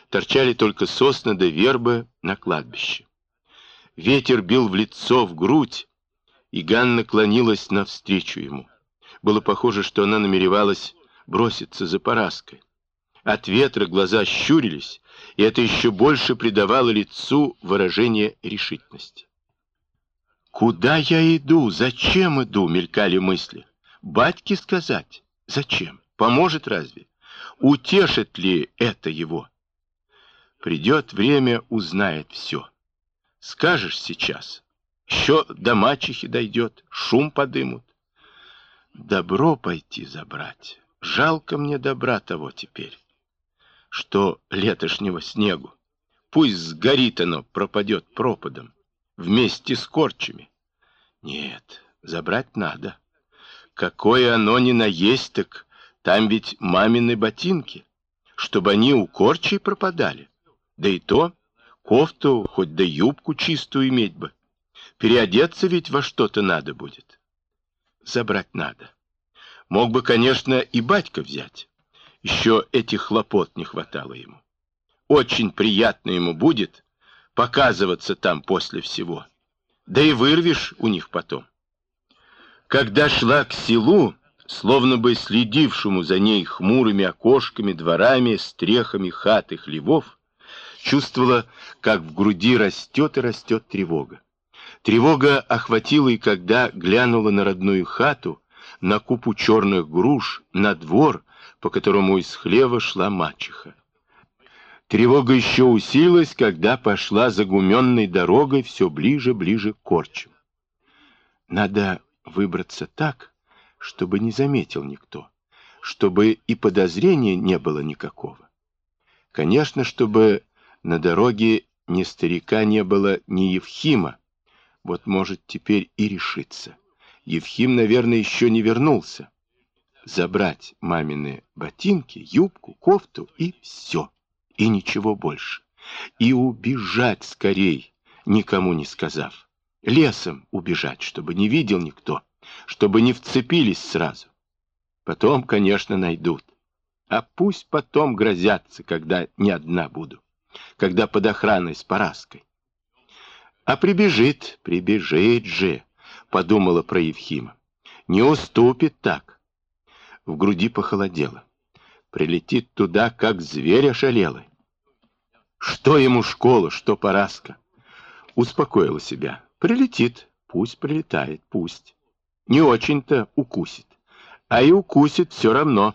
торчали только сосны да вербы на кладбище. Ветер бил в лицо, в грудь, и Ганна клонилась навстречу ему. Было похоже, что она намеревалась броситься за Параской. От ветра глаза щурились, и это еще больше придавало лицу выражение решительности. «Куда я иду? Зачем иду?» — мелькали мысли. «Батьке сказать? Зачем? Поможет разве? Утешит ли это его?» Придет время, узнает все. Скажешь сейчас. Еще до мачехи дойдет, шум подымут. Добро пойти забрать. Жалко мне добра того теперь, что летошнего снегу. Пусть сгорит оно, пропадет пропадом, вместе с корчами. Нет, забрать надо. Какое оно ни наесть, так там ведь мамины ботинки, чтобы они у корчей пропадали. Да и то, кофту, хоть да юбку чистую иметь бы. Переодеться ведь во что-то надо будет. Забрать надо. Мог бы, конечно, и батька взять. Еще этих хлопот не хватало ему. Очень приятно ему будет показываться там после всего. Да и вырвешь у них потом. Когда шла к селу, словно бы следившему за ней хмурыми окошками, дворами, стрехами хат и хлевов, чувствовала, как в груди растет и растет тревога. Тревога охватила и когда глянула на родную хату, на купу черных груш, на двор, по которому из хлева шла мачеха. Тревога еще усилилась, когда пошла загуменной дорогой все ближе к корчам. Надо выбраться так, чтобы не заметил никто, чтобы и подозрения не было никакого. Конечно, чтобы на дороге ни старика не было, ни Евхима. Вот может теперь и решиться. Евхим, наверное, еще не вернулся. Забрать мамины ботинки, юбку, кофту и все. И ничего больше. И убежать скорей, никому не сказав. Лесом убежать, чтобы не видел никто, чтобы не вцепились сразу. Потом, конечно, найдут. А пусть потом грозятся, когда не одна буду, когда под охраной с Параской. А прибежит же, подумала про Евхима. Не уступит так. В груди похолодело. Прилетит туда, как зверь ошалелый. Что ему школа, что Параска? Успокоила себя. Прилетит, пусть прилетает, пусть. Не очень-то укусит. А и укусит все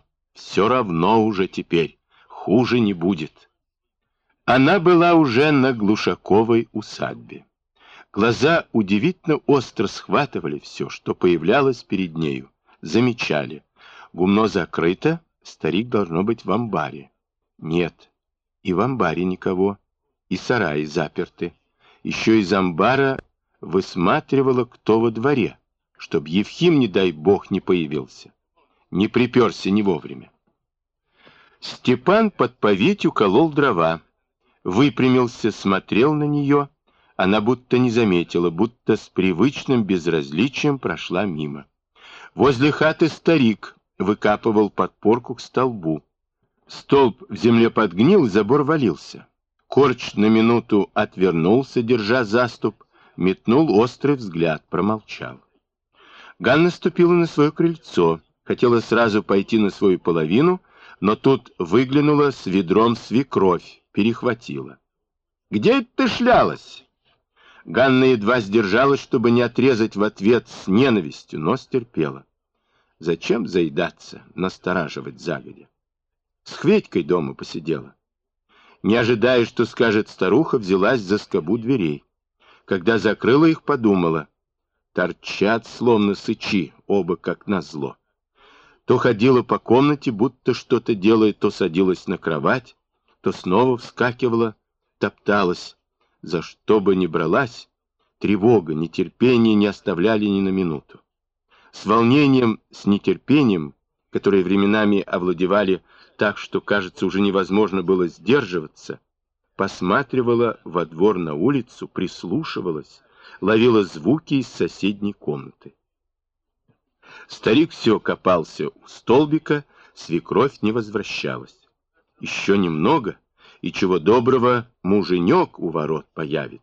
равно уже теперь. Хуже не будет. Она была уже на Глушаковой усадьбе. Глаза удивительно остро схватывали все, что появлялось перед нею. Замечали. Гумно закрыто, старик должно быть в амбаре. Нет, и в амбаре никого, и сараи заперты. Еще из амбара высматривала, кто во дворе, чтоб Евхим, не дай бог, не появился. Не приперся не вовремя. Степан под поветью колол дрова. Выпрямился, смотрел на нее. Она будто не заметила, будто с привычным безразличием прошла мимо. Возле хаты старик выкапывал подпорку к столбу. Столб в земле подгнил, забор валился. Корч на минуту отвернулся, держа заступ, метнул острый взгляд, промолчал. Ганна ступила на свое крыльцо, хотела сразу пойти на свою половину, но тут выглянула с ведром свекровь, перехватила. «Где ты шлялась?» Ганна едва сдержалась, чтобы не отрезать в ответ с ненавистью, но стерпела. Зачем заедаться, настораживать загодя? С Хведькой дома посидела. Не ожидая, что скажет старуха, взялась за скобу дверей. Когда закрыла их, подумала. Торчат, словно сычи, оба как назло. То ходила по комнате, будто что-то делая, то садилась на кровать, то снова вскакивала, топталась. За что бы ни бралась, тревога, нетерпение не оставляли ни на минуту. С волнением, с нетерпением, которые временами овладевали так, что, кажется, уже невозможно было сдерживаться, посматривала во двор, на улицу, прислушивалась, ловила звуки из соседней комнаты. Старик все копался у столбика, свекровь не возвращалась. Еще немного, и чего доброго муженек у ворот появится.